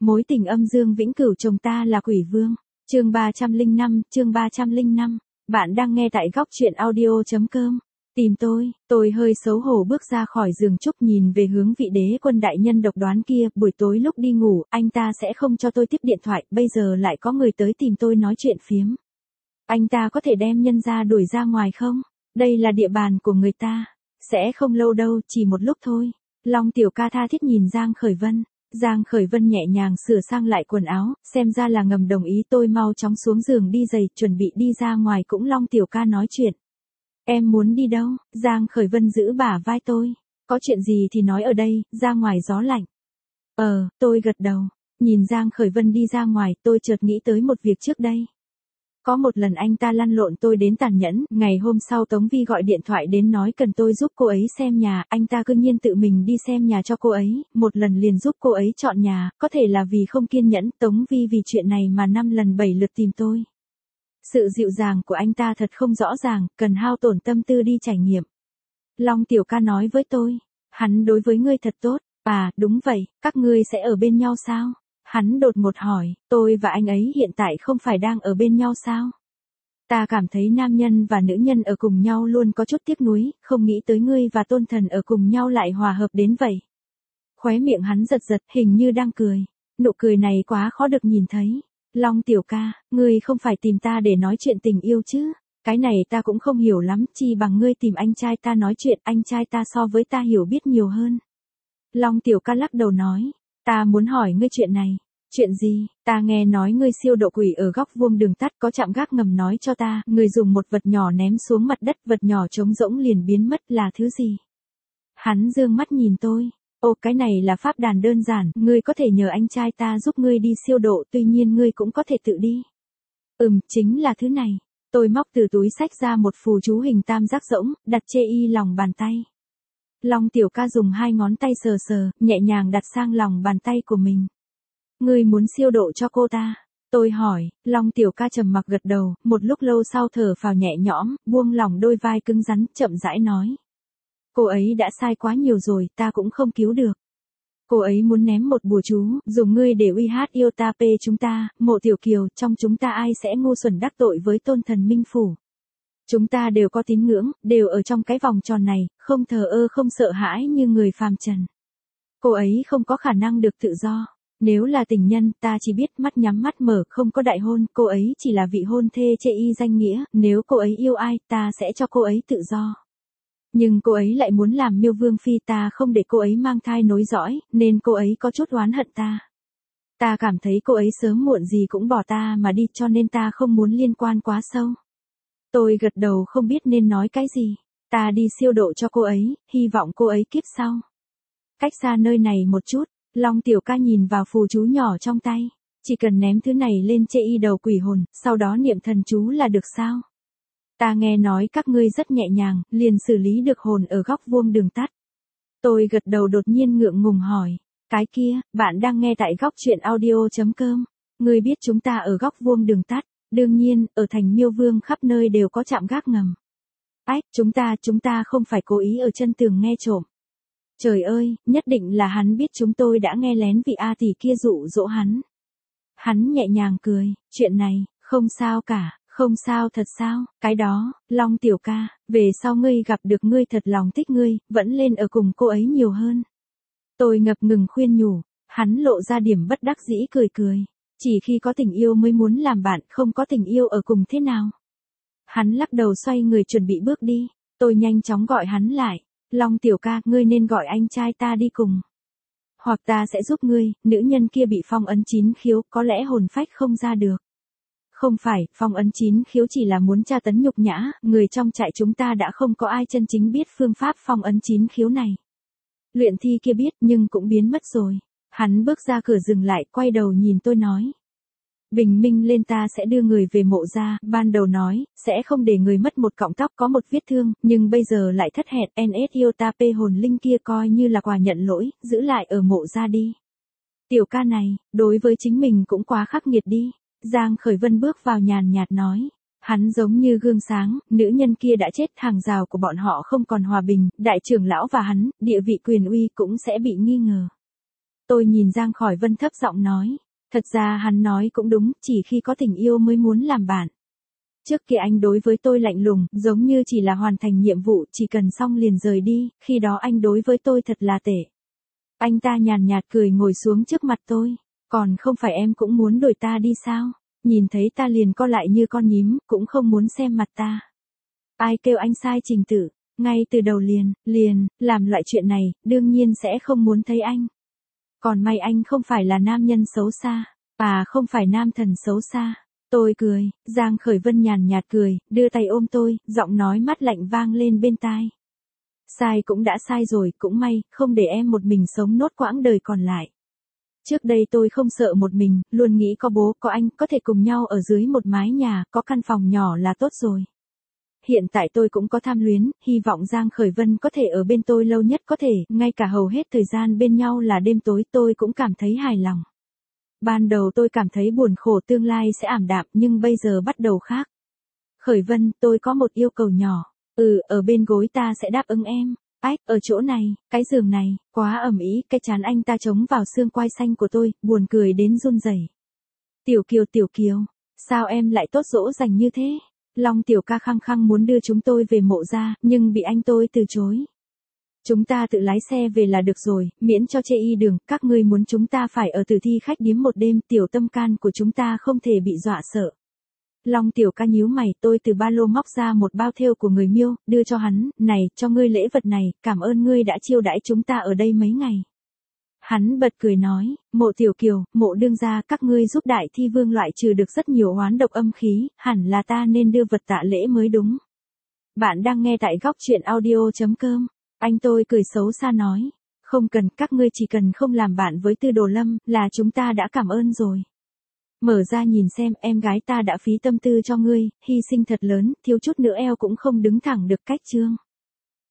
Mối tình âm dương vĩnh cửu chồng ta là quỷ vương. Chương 305. Bạn đang nghe tại góc truyện audio.com. Tìm tôi hơi xấu hổ bước ra khỏi giường trúc nhìn về hướng vị đế quân đại nhân độc đoán kia, buổi tối lúc đi ngủ, anh ta sẽ không cho tôi tiếp điện thoại, bây giờ lại có người tới tìm tôi nói chuyện phiếm. Anh ta có thể đem nhân ra đuổi ra ngoài không? Đây là địa bàn của người ta. Sẽ không lâu đâu, chỉ một lúc thôi. Long tiểu ca tha thiết nhìn Giang Khởi Vân. Giang Khởi Vân nhẹ nhàng sửa sang lại quần áo, xem ra là ngầm đồng ý. Tôi mau chóng xuống giường đi giày, chuẩn bị đi ra ngoài cũng Long tiểu ca nói chuyện. Em muốn đi đâu? Giang Khởi Vân giữ bả vai tôi. Có chuyện gì thì nói ở đây, ra ngoài gió lạnh. Tôi gật đầu. Nhìn Giang Khởi Vân đi ra ngoài, tôi chợt nghĩ tới một việc trước đây. Có một lần anh ta lăn lộn tôi đến tàn nhẫn, ngày hôm sau Tống Vi gọi điện thoại đến nói cần tôi giúp cô ấy xem nhà, anh ta cư nhiên tự mình đi xem nhà cho cô ấy, một lần liền giúp cô ấy chọn nhà, có thể là vì không kiên nhẫn, Tống Vi vì chuyện này mà 5 lần 7 lượt tìm tôi. Sự dịu dàng của anh ta thật không rõ ràng, cần hao tổn tâm tư đi trải nghiệm. Long tiểu ca nói với tôi, hắn đối với ngươi thật tốt, đúng vậy, các ngươi sẽ ở bên nhau sao? Hắn đột ngột hỏi, tôi và anh ấy hiện tại không phải đang ở bên nhau sao? Ta cảm thấy nam nhân và nữ nhân ở cùng nhau luôn có chút tiếc nuối, không nghĩ tới ngươi và Tôn Thần ở cùng nhau lại hòa hợp đến vậy. Khóe miệng hắn giật giật, hình như đang cười. Nụ cười này quá khó được nhìn thấy. Long tiểu ca, ngươi không phải tìm ta để nói chuyện tình yêu chứ? Cái này ta cũng không hiểu lắm, chi bằng ngươi tìm anh trai ta nói chuyện, anh trai ta so với ta hiểu biết nhiều hơn. Long tiểu ca lắc đầu nói, ta muốn hỏi ngươi chuyện này. Chuyện gì? Ta nghe nói ngươi siêu độ quỷ ở góc vuông đường tắt, có trạm gác ngầm nói cho ta, ngươi dùng một vật nhỏ ném xuống mặt đất, vật nhỏ trống rỗng liền biến mất, là thứ gì? Hắn dương mắt nhìn tôi. Cái này là pháp đàn đơn giản, ngươi có thể nhờ anh trai ta giúp ngươi đi siêu độ, tuy nhiên ngươi cũng có thể tự đi. Chính là thứ này. Tôi móc từ túi xách ra một phù chú hình tam giác rỗng, đặt chê y lòng bàn tay. Long tiểu ca dùng 2 ngón tay sờ sờ, nhẹ nhàng đặt sang lòng bàn tay của mình. Ngươi muốn siêu độ cho cô ta? Tôi hỏi. Long tiểu ca trầm mặc gật đầu, một lúc lâu sau thở phào nhẹ nhõm, buông lỏng đôi vai cứng rắn, chậm rãi nói. Cô ấy đã sai quá nhiều rồi, ta cũng không cứu được. Cô ấy muốn ném một bùa chú, dùng ngươi để uy hát yêu ta pê chúng ta, Mộ Tiểu Kiều, trong chúng ta ai sẽ ngu xuẩn đắc tội với Tôn Thần Minh Phủ. Chúng ta đều có tín ngưỡng, đều ở trong cái vòng tròn này, không thờ ơ không sợ hãi như người phàm trần. Cô ấy không có khả năng được tự do. Nếu là tình nhân, ta chỉ biết mắt nhắm mắt mở, không có đại hôn, cô ấy chỉ là vị hôn thê chê y danh nghĩa, nếu cô ấy yêu ai, ta sẽ cho cô ấy tự do. Nhưng cô ấy lại muốn làm Miêu Vương phi, ta không để cô ấy mang thai nối dõi, nên cô ấy có chút oán hận ta. Ta cảm thấy cô ấy sớm muộn gì cũng bỏ ta mà đi, cho nên ta không muốn liên quan quá sâu. Tôi gật đầu không biết nên nói cái gì. Ta đi siêu độ cho cô ấy, hy vọng cô ấy kiếp sau. Cách xa nơi này một chút, Long tiểu ca nhìn vào phù chú nhỏ trong tay. Chỉ cần ném thứ này lên chê y đầu quỷ hồn, sau đó niệm thần chú là được sao? Ta nghe nói các ngươi rất nhẹ nhàng, liền xử lý được hồn ở góc vuông đường tắt. Tôi gật đầu đột nhiên ngượng ngùng hỏi. Cái kia, bạn đang nghe tại góc truyện audio.com. Ngươi biết chúng ta ở góc vuông đường tắt. Đương nhiên, ở thành Miêu Vương khắp nơi đều có trạm gác ngầm. Chúng ta không phải cố ý ở chân tường nghe trộm. Trời ơi, nhất định là hắn biết chúng tôi đã nghe lén vị A tỷ kia dụ dỗ hắn. Hắn nhẹ nhàng cười, chuyện này, không sao cả, không sao thật sao, cái đó, Long tiểu ca, về sau ngươi gặp được ngươi thật lòng thích ngươi, vẫn lên ở cùng cô ấy nhiều hơn. Tôi ngập ngừng khuyên nhủ, hắn lộ ra điểm bất đắc dĩ cười cười. Chỉ khi có tình yêu mới muốn làm bạn, không có tình yêu ở cùng thế nào. Hắn lắc đầu xoay người chuẩn bị bước đi, tôi nhanh chóng gọi hắn lại. Long tiểu ca, ngươi nên gọi anh trai ta đi cùng. Hoặc ta sẽ giúp ngươi, nữ nhân kia bị phong ấn 9 khiếu, có lẽ hồn phách không ra được. Không phải, phong ấn 9 khiếu chỉ là muốn tra tấn nhục nhã, người trong trại chúng ta đã không có ai chân chính biết phương pháp phong ấn 9 khiếu này. Luyện thi kia biết, nhưng cũng biến mất rồi. Hắn bước ra cửa dừng lại, quay đầu nhìn tôi nói. Bình minh lên ta sẽ đưa người về mộ ra, ban đầu nói, sẽ không để người mất một cọng tóc có một vết thương, nhưng bây giờ lại thất hẹn, NS yêu ta pê hồn linh kia coi như là quà nhận lỗi, giữ lại ở mộ ra đi. Tiểu ca này, đối với chính mình cũng quá khắc nghiệt đi. Giang Khởi Vân bước vào nhàn nhạt nói. Hắn giống như gương sáng, nữ nhân kia đã chết, hàng rào của bọn họ không còn hòa bình, đại trưởng lão và hắn, địa vị quyền uy cũng sẽ bị nghi ngờ. Tôi nhìn Giang Khỏi Vân thấp giọng nói. Thật ra hắn nói cũng đúng, chỉ khi có tình yêu mới muốn làm bạn. Trước kia anh đối với tôi lạnh lùng, giống như chỉ là hoàn thành nhiệm vụ, chỉ cần xong liền rời đi, khi đó anh đối với tôi thật là tệ. Anh ta nhàn nhạt cười ngồi xuống trước mặt tôi. Còn không phải em cũng muốn đuổi ta đi sao? Nhìn thấy ta liền co lại như con nhím, cũng không muốn xem mặt ta. Ai kêu anh sai trình tự, ngay từ đầu làm loại chuyện này, đương nhiên sẽ không muốn thấy anh. Còn may anh không phải là nam nhân xấu xa, không phải nam thần xấu xa. Tôi cười, Giang Khởi Vân nhàn nhạt cười, đưa tay ôm tôi, giọng nói mát lạnh vang lên bên tai. Sai cũng đã sai rồi, cũng may, không để em một mình sống nốt quãng đời còn lại. Trước đây tôi không sợ một mình, luôn nghĩ có bố, có anh, có thể cùng nhau ở dưới một mái nhà, có căn phòng nhỏ là tốt rồi. Hiện tại tôi cũng có tham luyến, hy vọng Giang Khởi Vân có thể ở bên tôi lâu nhất có thể, ngay cả hầu hết thời gian bên nhau là đêm tối tôi cũng cảm thấy hài lòng. Ban đầu tôi cảm thấy buồn khổ tương lai sẽ ảm đạm nhưng bây giờ bắt đầu khác. Khởi Vân, tôi có một yêu cầu nhỏ. Ở bên gối ta sẽ đáp ứng em. Ở chỗ này, cái giường này, quá ẩm ý, cái chán anh ta chống vào xương quai xanh của tôi, buồn cười đến run rẩy. Tiểu Kiều, sao em lại tốt dỗ dành như thế? Long tiểu ca khăng khăng muốn đưa chúng tôi về Mộ gia, nhưng bị anh tôi từ chối. Chúng ta tự lái xe về là được rồi, miễn cho chê y đường, các ngươi muốn chúng ta phải ở Tử Thi khách điếm một đêm, tiểu tâm can của chúng ta không thể bị dọa sợ. Long tiểu ca nhíu mày, tôi từ ba lô móc ra một bao thêu của người Miêu, đưa cho hắn, này, cho ngươi lễ vật này, cảm ơn ngươi đã chiêu đãi chúng ta ở đây mấy ngày. Hắn bật cười nói, Mộ Tiểu Kiều, Mộ đương gia, các ngươi giúp Đại Thi Vương loại trừ được rất nhiều oán độc âm khí, hẳn là ta nên đưa vật tạ lễ mới đúng. Bạn đang nghe tại góc truyện audio.com. Anh tôi cười xấu xa nói, không cần, các ngươi chỉ cần không làm bạn với Tư Đồ Lâm, là chúng ta đã cảm ơn rồi. Mở ra nhìn xem, em gái ta đã phí tâm tư cho ngươi, hy sinh thật lớn, thiếu chút nữa eo cũng không đứng thẳng được cách chương.